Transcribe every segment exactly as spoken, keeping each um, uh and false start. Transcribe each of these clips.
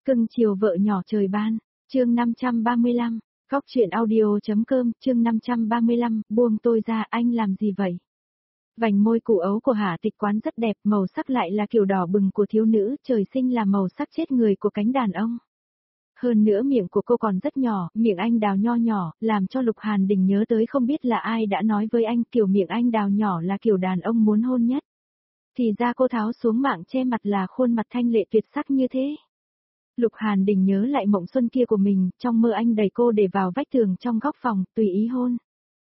Cưng chiều vợ nhỏ trời ban, chương năm trăm ba mươi lăm, Cóc truyện audio.com, chương năm trăm ba mươi lăm, buông tôi ra, anh làm gì vậy? Vành môi củ ấu của Hạ Tịch Quán rất đẹp, màu sắc lại là kiểu đỏ bừng của thiếu nữ, trời sinh là màu sắc chết người của cánh đàn ông. Hơn nữa miệng của cô còn rất nhỏ, miệng anh đào nho nhỏ, làm cho Lục Hàn Đình nhớ tới không biết là ai đã nói với anh kiểu miệng anh đào nhỏ là kiểu đàn ông muốn hôn nhất. Thì ra cô tháo xuống mạng che mặt là khuôn mặt thanh lệ tuyệt sắc như thế. Lục Hàn Đình nhớ lại mộng xuân kia của mình, trong mơ anh đẩy cô để vào vách tường trong góc phòng, tùy ý hôn.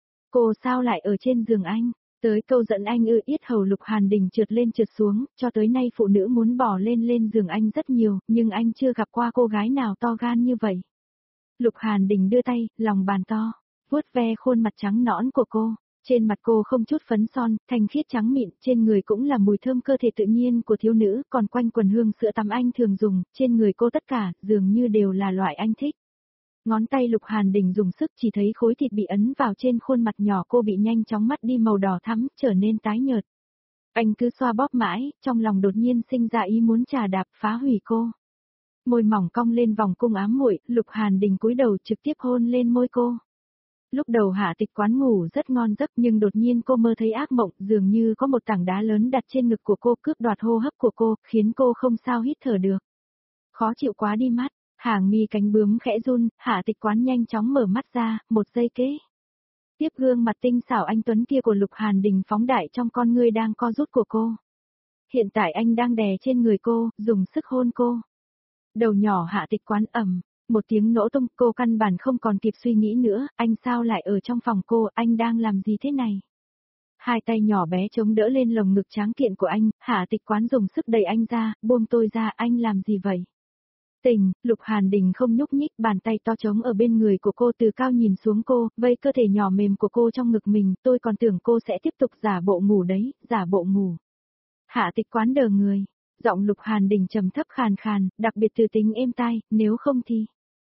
Cô sao lại ở trên giường anh? Tới câu dẫn anh ư, yết hầu Lục Hàn Đình trượt lên trượt xuống, cho tới nay phụ nữ muốn bỏ lên lên giường anh rất nhiều, nhưng anh chưa gặp qua cô gái nào to gan như vậy. Lục Hàn Đình đưa tay, lòng bàn to, vuốt ve khuôn mặt trắng nõn của cô. Trên mặt cô không chút phấn son, thanh khiết trắng mịn, trên người cũng là mùi thơm cơ thể tự nhiên của thiếu nữ, còn quanh quần hương sữa tắm anh thường dùng, trên người cô tất cả, dường như đều là loại anh thích. Ngón tay Lục Hàn Đình dùng sức chỉ thấy khối thịt bị ấn vào trên khuôn mặt nhỏ cô bị nhanh chóng mất đi màu đỏ thắm, trở nên tái nhợt. Anh cứ xoa bóp mãi, trong lòng đột nhiên sinh ra ý muốn trà đạp phá hủy cô. Môi mỏng cong lên vòng cung ám muội, Lục Hàn Đình cúi đầu trực tiếp hôn lên môi cô. Lúc đầu Hạ Tịch Quán ngủ rất ngon giấc nhưng đột nhiên cô mơ thấy ác mộng, dường như có một tảng đá lớn đặt trên ngực của cô cướp đoạt hô hấp của cô, khiến cô không sao hít thở được. Khó chịu quá đi mắt, hàng mi cánh bướm khẽ run, Hạ Tịch Quán nhanh chóng mở mắt ra, một giây kế. Tiếp gương mặt tinh xảo anh tuấn kia của Lục Hàn Đình phóng đại trong con ngươi đang co rút của cô. Hiện tại anh đang đè trên người cô, dùng sức hôn cô. Đầu nhỏ Hạ Tịch Quán ầm. Một tiếng nổ tung, cô căn bản không còn kịp suy nghĩ nữa, anh sao lại ở trong phòng cô, anh đang làm gì thế này? Hai tay nhỏ bé chống đỡ lên lồng ngực tráng kiện của anh, Hạ Tịch Quán dùng sức đẩy anh ra, buông tôi ra, anh làm gì vậy? Tình, Lục Hàn Đình không nhúc nhích, bàn tay to trống ở bên người của cô từ cao nhìn xuống cô, vây cơ thể nhỏ mềm của cô trong ngực mình, tôi còn tưởng cô sẽ tiếp tục giả bộ ngủ đấy, giả bộ ngủ. Hạ Tịch Quán đờ người, giọng Lục Hàn Đình trầm thấp khàn khàn, đặc biệt từ tính êm tai, nếu không thì...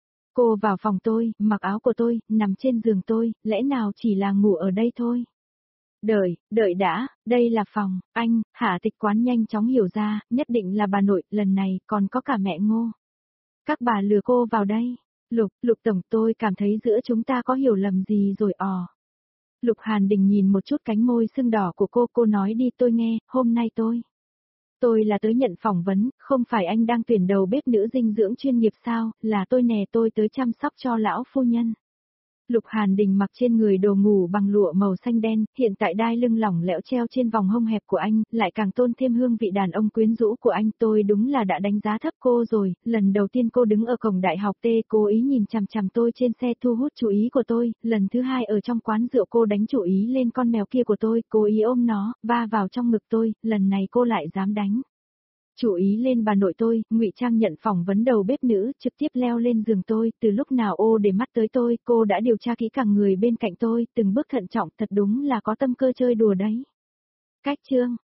Cô vào phòng tôi, mặc áo của tôi, nằm trên giường tôi, lẽ nào chỉ là ngủ ở đây thôi? Đợi, đợi đã, đây là phòng, anh, Hạ Tịch Quán nhanh chóng hiểu ra, nhất định là bà nội, lần này còn có cả mẹ Ngô. Các bà lừa cô vào đây. Lục, Lục Tổng, tôi cảm thấy giữa chúng ta có hiểu lầm gì rồi ò. Lục Hàn Đình nhìn một chút cánh môi sưng đỏ của cô, cô nói đi tôi nghe, hôm nay tôi. Tôi là tới nhận phỏng vấn, không phải anh đang tuyển đầu bếp nữ dinh dưỡng chuyên nghiệp sao, là tôi nè, tôi tới chăm sóc cho lão phu nhân. Lục Hàn Đình mặc trên người đồ ngủ bằng lụa màu xanh đen, hiện tại đai lưng lỏng lẻo treo trên vòng hông hẹp của anh, lại càng tôn thêm hương vị đàn ông quyến rũ của anh. Tôi đúng là đã đánh giá thấp cô rồi, lần đầu tiên cô đứng ở cổng đại học T cố ý nhìn chằm chằm tôi trên xe thu hút chú ý của tôi, lần thứ hai ở trong quán rượu cô đánh chủ ý lên con mèo kia của tôi, cố ý ôm nó, va vào trong ngực tôi, lần này cô lại dám đánh. Chủ ý lên bà nội tôi, ngụy trang nhận phỏng vấn đầu bếp nữ, trực tiếp leo lên giường tôi, từ lúc nào ô để mắt tới tôi, cô đã điều tra kỹ càng người bên cạnh tôi, từng bước thận trọng, thật đúng là có tâm cơ chơi đùa đấy. Cách chương,